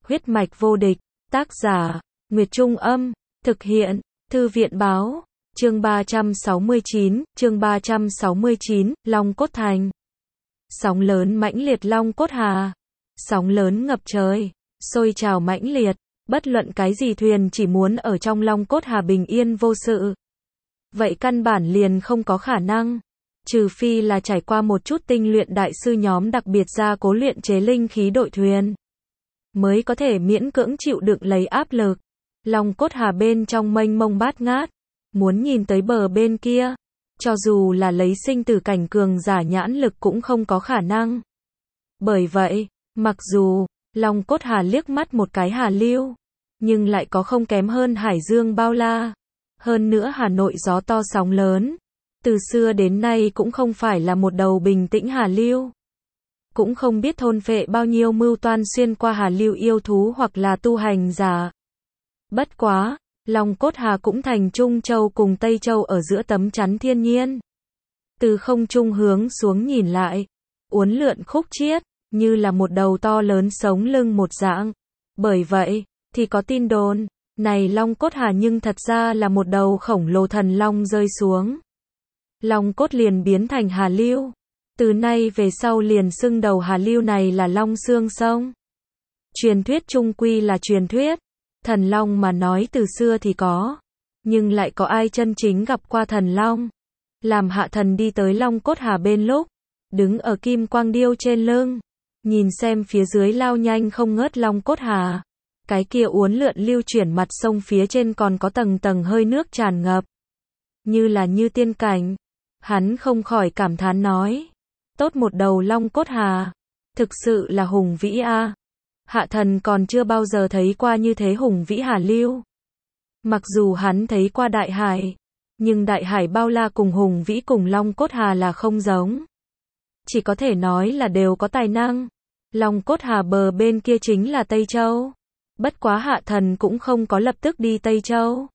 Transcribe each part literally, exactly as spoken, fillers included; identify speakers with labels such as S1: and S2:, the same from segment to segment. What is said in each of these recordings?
S1: Huyết mạch vô địch, tác giả, Nguyệt Trung Âm, thực hiện, Thư viện Báo, chương ba trăm sáu mươi chín, chương ba trăm sáu mươi chín, Long Cốt Thành. Sóng lớn mãnh liệt Long Cốt Hà. Sóng lớn ngập trời, sôi trào mãnh liệt, bất luận cái gì thuyền chỉ muốn ở trong Long Cốt Hà bình yên vô sự. Vậy căn bản liền không có khả năng. Trừ phi là trải qua một chút tinh luyện đại sư nhóm đặc biệt ra cố luyện chế linh khí đội thuyền, mới có thể miễn cưỡng chịu đựng lấy áp lực. Long Cốt Hà bên trong mênh mông bát ngát, muốn nhìn tới bờ bên kia, cho dù là lấy sinh tử cảnh cường giả nhãn lực cũng không có khả năng. Bởi vậy, mặc dù Long Cốt Hà liếc mắt một cái hà lưu, nhưng lại có không kém hơn hải dương bao la. Hơn nữa Hà Nội gió to sóng lớn, từ xưa đến nay cũng không phải là một đầu bình tĩnh hà lưu. Cũng không biết thôn phệ bao nhiêu mưu toan xuyên qua hà lưu yêu thú hoặc là tu hành giả. Bất quá, Long Cốt Hà cũng thành Trung Châu cùng Tây Châu ở giữa tấm chắn thiên nhiên. Từ không trung hướng xuống nhìn lại, uốn lượn khúc chiết, như là một đầu to lớn sống lưng một dạng. Bởi vậy, thì có tin đồn, này Long Cốt Hà nhưng thật ra là một đầu khổng lồ thần long rơi xuống. Long cốt liền biến thành hà lưu. Từ nay về sau liền xưng đầu hà lưu này là Long Xương Sông. Truyền thuyết chung quy là truyền thuyết. Thần long mà nói từ xưa thì có, nhưng lại có ai chân chính gặp qua thần long. Làm Hạ Thần đi tới Long Cốt Hà bên lúc, đứng ở kim quang điêu trên lưng, nhìn xem phía dưới lao nhanh không ngớt Long Cốt Hà. Cái kia uốn lượn lưu chuyển mặt sông phía trên còn có tầng tầng hơi nước tràn ngập, như là như tiên cảnh. Hắn không khỏi cảm thán nói, tốt một đầu Long Cốt Hà, thực sự là hùng vĩ a. Hạ Thần còn chưa bao giờ thấy qua như thế hùng vĩ hà lưu. Mặc dù hắn thấy qua đại hải, nhưng đại hải bao la cùng hùng vĩ cùng Long Cốt Hà là không giống. Chỉ có thể nói là đều có tài năng. Long Cốt Hà bờ bên kia chính là Tây Châu. Bất quá Hạ Thần cũng không có lập tức đi Tây Châu,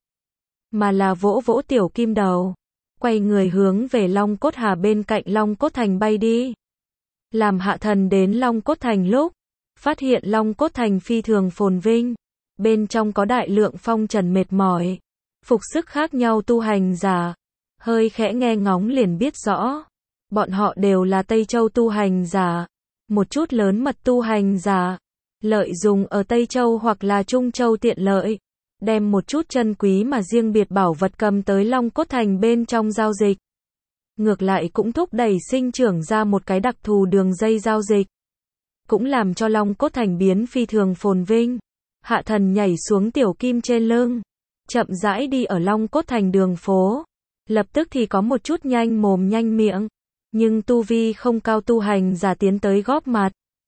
S1: mà là vỗ vỗ tiểu kim đầu, quay người hướng về Long Cốt Hà bên cạnh Long Cốt Thành bay đi. Làm Hạ Thần đến Long Cốt Thành lúc, phát hiện Long Cốt Thành phi thường phồn vinh, bên trong có đại lượng phong trần mệt mỏi, phục sức khác nhau tu hành giả. Hơi khẽ nghe ngóng liền biết rõ, bọn họ đều là Tây Châu tu hành giả, một chút lớn mật tu hành giả, lợi dụng ở Tây Châu hoặc là Trung Châu tiện lợi, đem một chút chân quý mà riêng biệt bảo vật cầm tới Long Cốt Thành bên trong giao dịch. Ngược lại cũng thúc đẩy sinh trưởng ra một cái đặc thù đường dây giao dịch, cũng làm cho Long Cốt Thành biến phi thường phồn vinh. Hạ Thần nhảy xuống tiểu kim trên lưng, chậm rãi đi ở Long Cốt Thành đường phố. Lập tức thì có một chút nhanh mồm nhanh miệng, nhưng tu vi không cao tu hành giả tiến tới góp mặt.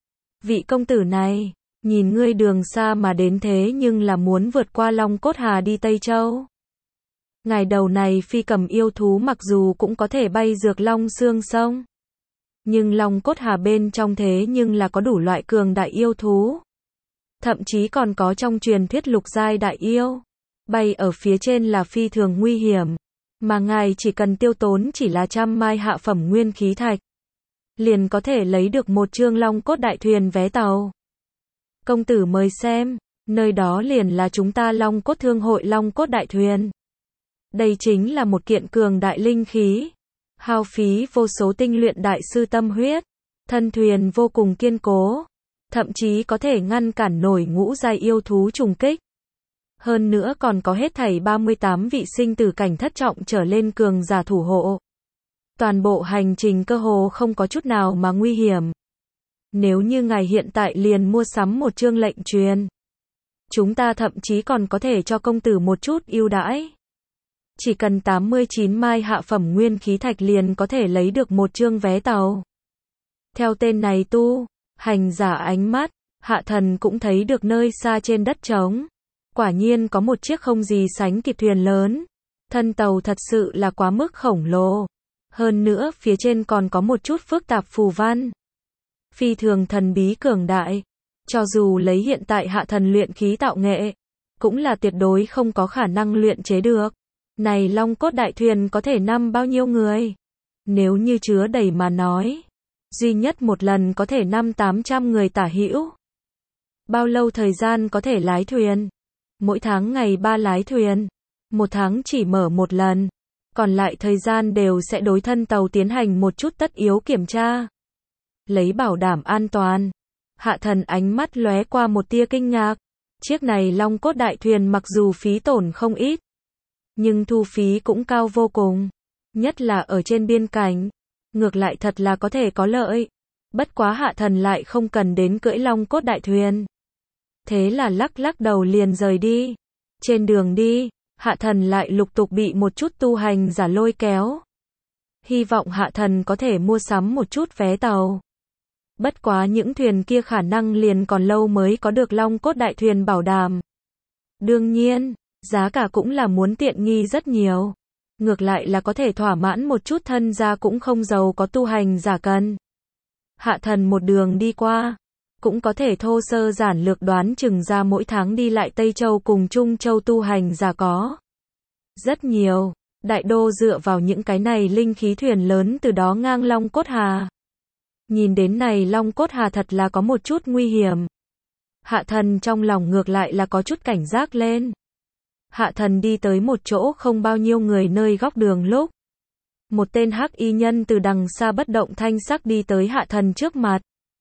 S1: Vị công tử này, nhìn ngươi đường xa mà đến thế nhưng là muốn vượt qua Long Cốt Hà đi Tây Châu. Ngài đầu này phi cầm yêu thú mặc dù cũng có thể bay dược Long Xương Sông, nhưng Long Cốt Hà bên trong thế nhưng là có đủ loại cường đại yêu thú. Thậm chí còn có trong truyền thuyết lục giai đại yêu. Bay ở phía trên là phi thường nguy hiểm, mà ngài chỉ cần tiêu tốn chỉ là trăm mai hạ phẩm nguyên khí thạch, liền có thể lấy được một chương Long Cốt đại thuyền vé tàu. Công tử mời xem, nơi đó liền là chúng ta Long Cốt Thương hội Long Cốt đại thuyền. Đây chính là một kiện cường đại linh khí, hao phí vô số tinh luyện đại sư tâm huyết, thân thuyền vô cùng kiên cố, thậm chí có thể ngăn cản nổi ngũ giai yêu thú trùng kích. Hơn nữa còn có hết thảy ba mươi tám vị sinh tử cảnh thất trọng trở lên cường giả thủ hộ. Toàn bộ hành trình cơ hồ không có chút nào mà nguy hiểm. Nếu như ngài hiện tại liền mua sắm một chương lệnh truyền, chúng ta thậm chí còn có thể cho công tử một chút ưu đãi. Chỉ cần tám mươi chín mai hạ phẩm nguyên khí thạch liền có thể lấy được một chương vé tàu. Theo tên này tu hành giả ánh mắt, Hạ Thần cũng thấy được nơi xa trên đất trống. Quả nhiên có một chiếc không gì sánh kịp thuyền lớn. Thân tàu thật sự là quá mức khổng lồ. Hơn nữa phía trên còn có một chút phức tạp phù văn, phi thường thần bí cường đại. Cho dù lấy hiện tại Hạ Thần luyện khí tạo nghệ, cũng là tuyệt đối không có khả năng luyện chế được. Này Long Cốt đại thuyền có thể nằm bao nhiêu người? Nếu như chứa đầy mà nói, duy nhất một lần có thể năm tám trăm người tả hữu. Bao lâu thời gian có thể lái thuyền? Mỗi tháng ngày ba lái thuyền. Một tháng chỉ mở một lần. Còn lại thời gian đều sẽ đối thân tàu tiến hành một chút tất yếu kiểm tra. Lấy bảo đảm an toàn. Hạ Thần ánh mắt lóe qua một tia kinh ngạc. Chiếc này Long Cốt đại thuyền mặc dù phí tổn không ít, nhưng thu phí cũng cao vô cùng. Nhất là ở trên biên cảnh. Ngược lại thật là có thể có lợi. Bất quá Hạ Thần lại không cần đến cưỡi Long Cốt đại thuyền. Thế là lắc lắc đầu liền rời đi. Trên đường đi, Hạ Thần lại lục tục bị một chút tu hành giả lôi kéo. Hy vọng Hạ Thần có thể mua sắm một chút vé tàu. Bất quá những thuyền kia khả năng liền còn lâu mới có được Long Cốt đại thuyền bảo đảm. Đương nhiên, giá cả cũng là muốn tiện nghi rất nhiều. Ngược lại là có thể thỏa mãn một chút thân gia cũng không giàu có tu hành giả cần. Hạ Thần một đường đi qua, cũng có thể thô sơ giản lược đoán chừng ra mỗi tháng đi lại Tây Châu cùng Trung Châu tu hành giả có rất nhiều. Đại đô dựa vào những cái này linh khí thuyền lớn từ đó ngang Long Cốt Hà. Nhìn đến này Long Cốt Hà thật là có một chút nguy hiểm. Hạ Thần trong lòng ngược lại là có chút cảnh giác lên. Hạ Thần đi tới một chỗ không bao nhiêu người nơi góc đường lúc. Một tên hắc y nhân từ đằng xa bất động thanh sắc đi tới Hạ Thần trước mặt.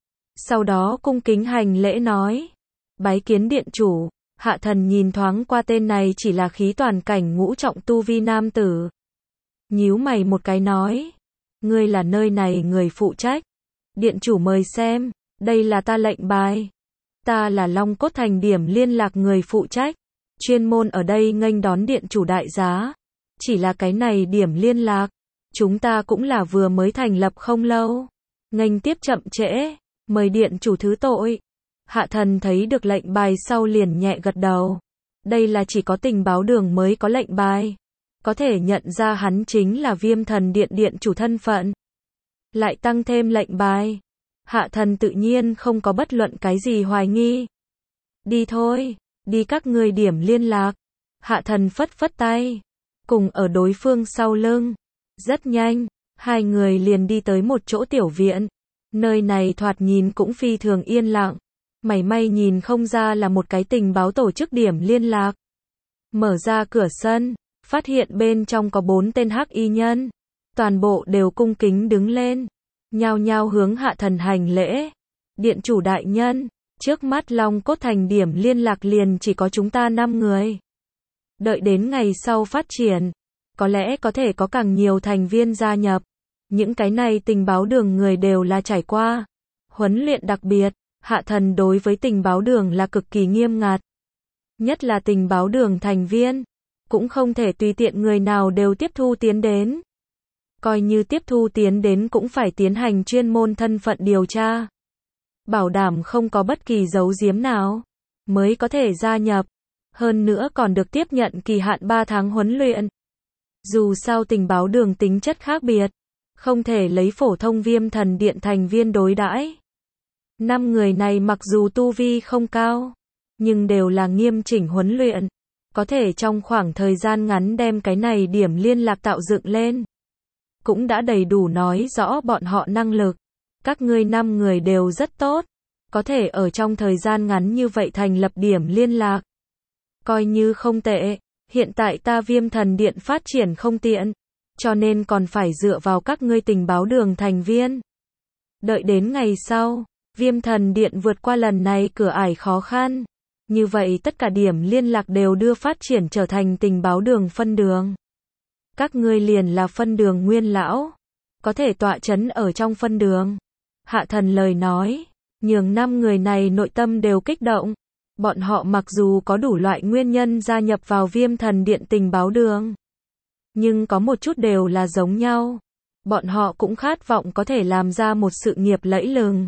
S1: Sau đó cung kính hành lễ nói. Bái kiến điện chủ. Hạ Thần nhìn thoáng qua tên này chỉ là khí toàn cảnh ngũ trọng tu vi nam tử. Nhíu mày một cái nói. Ngươi là nơi này người phụ trách. Điện chủ mời xem. Đây là ta lệnh bài. Ta là Long Cốt Thành điểm liên lạc người phụ trách. Chuyên môn ở đây nghênh đón điện chủ đại giá. Chỉ là cái này điểm liên lạc. Chúng ta cũng là vừa mới thành lập không lâu. Nghênh tiếp chậm trễ. Mời điện chủ thứ tội. Hạ Thần thấy được lệnh bài sau liền nhẹ gật đầu. Đây là chỉ có tình báo đường mới có lệnh bài. Có thể nhận ra hắn chính là Viêm Thần Điện điện chủ thân phận. Lại tăng thêm lệnh bài. Hạ Thần tự nhiên không có bất luận cái gì hoài nghi. Đi thôi, đi các ngươi điểm liên lạc. Hạ Thần phất phất tay. Cùng ở đối phương sau lưng. Rất nhanh, hai người liền đi tới một chỗ tiểu viện. Nơi này thoạt nhìn cũng phi thường yên lặng. Mảy may nhìn không ra là một cái tình báo tổ chức điểm liên lạc. Mở ra cửa sân, phát hiện bên trong có bốn tên hắc y nhân. Toàn bộ đều cung kính đứng lên. Nhao nhao hướng Hạ Thần hành lễ. Điện chủ đại nhân, trước mắt Long Cốt Thành điểm liên lạc liền chỉ có chúng ta năm người. Đợi đến ngày sau phát triển, có lẽ có thể có càng nhiều thành viên gia nhập. Những cái này tình báo đường người đều là trải qua huấn luyện đặc biệt. Hạ Thần đối với tình báo đường là cực kỳ nghiêm ngặt. Nhất là tình báo đường thành viên, cũng không thể tùy tiện người nào đều tiếp thu tiến đến. Coi như tiếp thu tiến đến cũng phải tiến hành chuyên môn thân phận điều tra. Bảo đảm không có bất kỳ giấu giếm nào, mới có thể gia nhập. Hơn nữa còn được tiếp nhận kỳ hạn ba tháng huấn luyện. Dù sao tình báo đường tính chất khác biệt, không thể lấy phổ thông Viêm Thần Điện thành viên đối đãi. Năm người này mặc dù tu vi không cao, nhưng đều là nghiêm chỉnh huấn luyện, có thể trong khoảng thời gian ngắn đem cái này điểm liên lạc tạo dựng lên. Cũng đã đầy đủ nói rõ bọn họ năng lực. Các ngươi năm người đều rất tốt, có thể ở trong thời gian ngắn như vậy thành lập điểm liên lạc. Coi như không tệ, hiện tại ta Viêm Thần Điện phát triển không tiện, cho nên còn phải dựa vào các ngươi tình báo đường thành viên. Đợi đến ngày sau, Viêm Thần Điện vượt qua lần này cửa ải khó khăn. Như vậy tất cả điểm liên lạc đều đưa phát triển trở thành tình báo đường phân đường. Các ngươi liền là phân đường nguyên lão, có thể tọa chấn ở trong phân đường. Hạ Thần lời nói, nhường năm người này nội tâm đều kích động. Bọn họ mặc dù có đủ loại nguyên nhân gia nhập vào Viêm Thần Điện tình báo đường, nhưng có một chút đều là giống nhau. Bọn họ cũng khát vọng có thể làm ra một sự nghiệp lẫy lừng,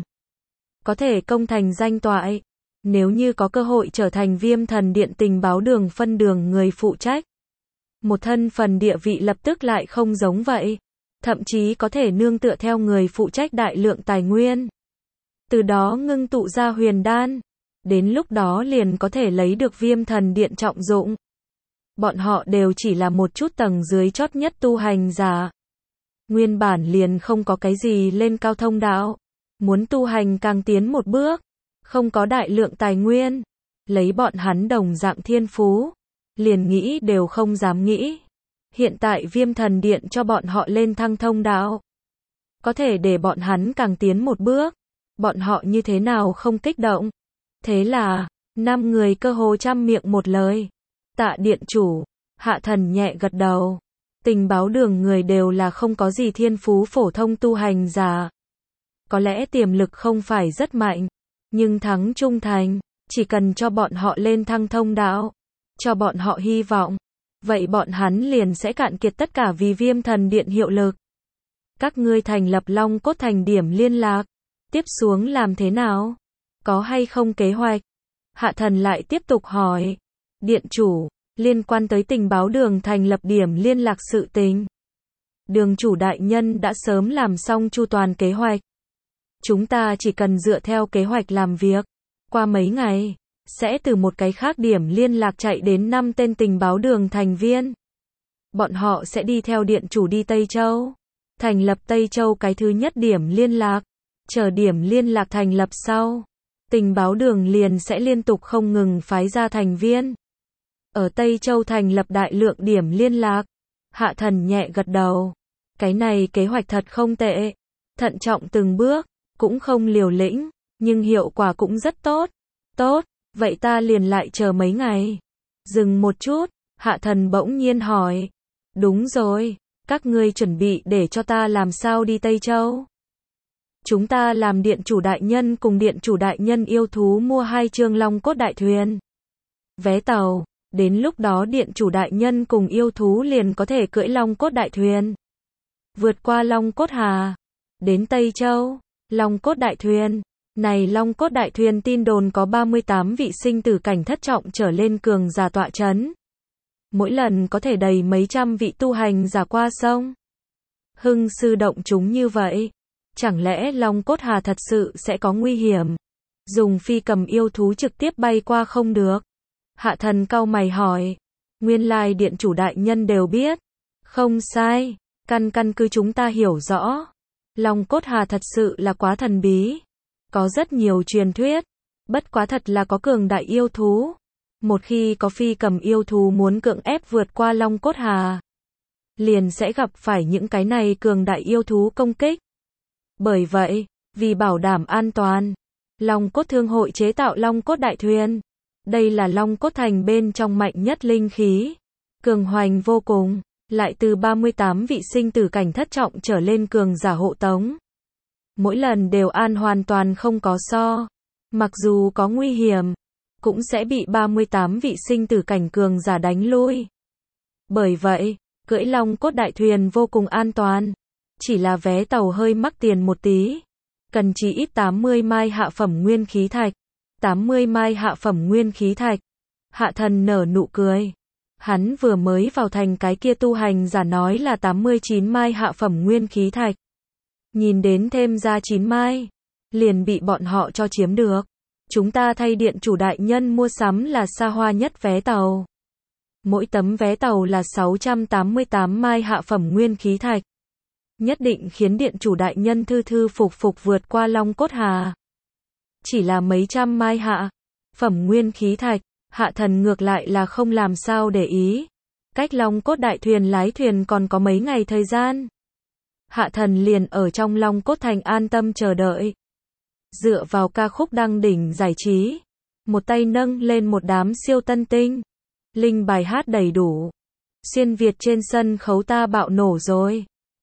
S1: có thể công thành danh toại. Nếu như có cơ hội trở thành Viêm Thần Điện tình báo đường phân đường người phụ trách, một thân phần địa vị lập tức lại không giống vậy. Thậm chí có thể nương tựa theo người phụ trách đại lượng tài nguyên, từ đó ngưng tụ ra huyền đan. Đến lúc đó liền có thể lấy được Viêm Thần Điện trọng dụng. Bọn họ đều chỉ là một chút tầng dưới chót nhất tu hành giả. Nguyên bản liền không có cái gì lên cao thông đạo. Muốn tu hành càng tiến một bước, không có đại lượng tài nguyên, lấy bọn hắn đồng dạng thiên phú, liền nghĩ đều không dám nghĩ. Hiện tại Viêm Thần Điện cho bọn họ lên thăng thông đạo, có thể để bọn hắn càng tiến một bước, bọn họ như thế nào không kích động. Thế là, năm người cơ hồ trăm miệng một lời. Tạ điện chủ, Hạ Thần nhẹ gật đầu. Tình báo đường người đều là không có gì thiên phú phổ thông tu hành giả. Có lẽ tiềm lực không phải rất mạnh, nhưng thắng trung thành, chỉ cần cho bọn họ lên thăng thông đạo, cho bọn họ hy vọng, vậy bọn hắn liền sẽ cạn kiệt tất cả vì Viêm Thần Điện hiệu lực. Các ngươi thành lập Long Cốt Thành điểm liên lạc, tiếp xuống làm thế nào? Có hay không kế hoạch? Hạ Thần lại tiếp tục hỏi. Điện chủ, liên quan tới tình báo đường thành lập điểm liên lạc sự tình, đường chủ đại nhân đã sớm làm xong chu toàn kế hoạch. Chúng ta chỉ cần dựa theo kế hoạch làm việc, qua mấy ngày, sẽ từ một cái khác điểm liên lạc chạy đến năm tên tình báo đường thành viên. Bọn họ sẽ đi theo điện chủ đi Tây Châu, thành lập Tây Châu cái thứ nhất điểm liên lạc, chờ điểm liên lạc thành lập sau, tình báo đường liền sẽ liên tục không ngừng phái ra thành viên. Ở Tây Châu thành lập đại lượng điểm liên lạc. Hạ Thần nhẹ gật đầu. Cái này kế hoạch thật không tệ. Thận trọng từng bước, cũng không liều lĩnh, nhưng hiệu quả cũng rất tốt. Tốt, vậy ta liền lại chờ mấy ngày. Dừng một chút, Hạ Thần bỗng nhiên hỏi. Đúng rồi, các ngươi chuẩn bị để cho ta làm sao đi Tây Châu? Chúng ta làm điện chủ đại nhân cùng điện chủ đại nhân yêu thú mua hai chương Long Cốt đại thuyền. Vé tàu, đến lúc đó điện chủ đại nhân cùng yêu thú liền có thể cưỡi Long Cốt đại thuyền. Vượt qua Long Cốt Hà, đến Tây Châu, Long Cốt đại thuyền. Này Long Cốt đại thuyền tin đồn có ba mươi tám vị sinh tử cảnh thất trọng trở lên cường giả tọa chấn. Mỗi lần có thể đầy mấy trăm vị tu hành giả qua sông. Hưng sư động chúng như vậy. Chẳng lẽ Long Cốt Hà thật sự sẽ có nguy hiểm? Dùng phi cầm yêu thú trực tiếp bay qua không được? Hạ Thần cau mày hỏi. Nguyên lai điện chủ đại nhân đều biết. Không sai. Căn căn cứ chúng ta hiểu rõ. Long Cốt Hà thật sự là quá thần bí. Có rất nhiều truyền thuyết. Bất quá thật là có cường đại yêu thú. Một khi có phi cầm yêu thú muốn cưỡng ép vượt qua Long Cốt Hà, liền sẽ gặp phải những cái này cường đại yêu thú công kích. Bởi vậy, vì bảo đảm an toàn, Long Cốt Thương hội chế tạo Long Cốt đại thuyền. Đây là Long Cốt Thành bên trong mạnh nhất linh khí. Cường hoành vô cùng, lại từ ba mươi tám vị sinh tử cảnh thất trọng trở lên cường giả hộ tống. Mỗi lần đều an hoàn toàn không có so. Mặc dù có nguy hiểm, cũng sẽ bị ba mươi tám vị sinh tử cảnh cường giả đánh lui. Bởi vậy, cưỡi Long Cốt đại thuyền vô cùng an toàn. Chỉ là vé tàu hơi mắc tiền một tí. Cần chỉ ít tám mươi mai hạ phẩm nguyên khí thạch. tám mươi mai hạ phẩm nguyên khí thạch. Hạ Thần nở nụ cười. Hắn vừa mới vào thành cái kia tu hành giả nói là tám mươi chín mai hạ phẩm nguyên khí thạch. Nhìn đến thêm ra chín mai, liền bị bọn họ cho chiếm được. Chúng ta thay điện chủ đại nhân mua sắm là xa hoa nhất vé tàu. Mỗi tấm vé tàu là sáu trăm tám mươi tám mai hạ phẩm nguyên khí thạch. Nhất định khiến điện chủ đại nhân thư thư phục phục vượt qua Long Cốt Hà. Chỉ là mấy trăm mai hạ phẩm nguyên khí thạch, Hạ Thần ngược lại là không làm sao để ý. Cách Long Cốt đại thuyền lái thuyền còn có mấy ngày thời gian. Hạ Thần liền ở trong Long Cốt Thành an tâm chờ đợi. Dựa vào ca khúc đăng đỉnh giải trí, một tay nâng lên một đám siêu tân tinh. Linh bài hát đầy đủ. Xuyên Việt trên sân khấu ta bạo nổ rồi.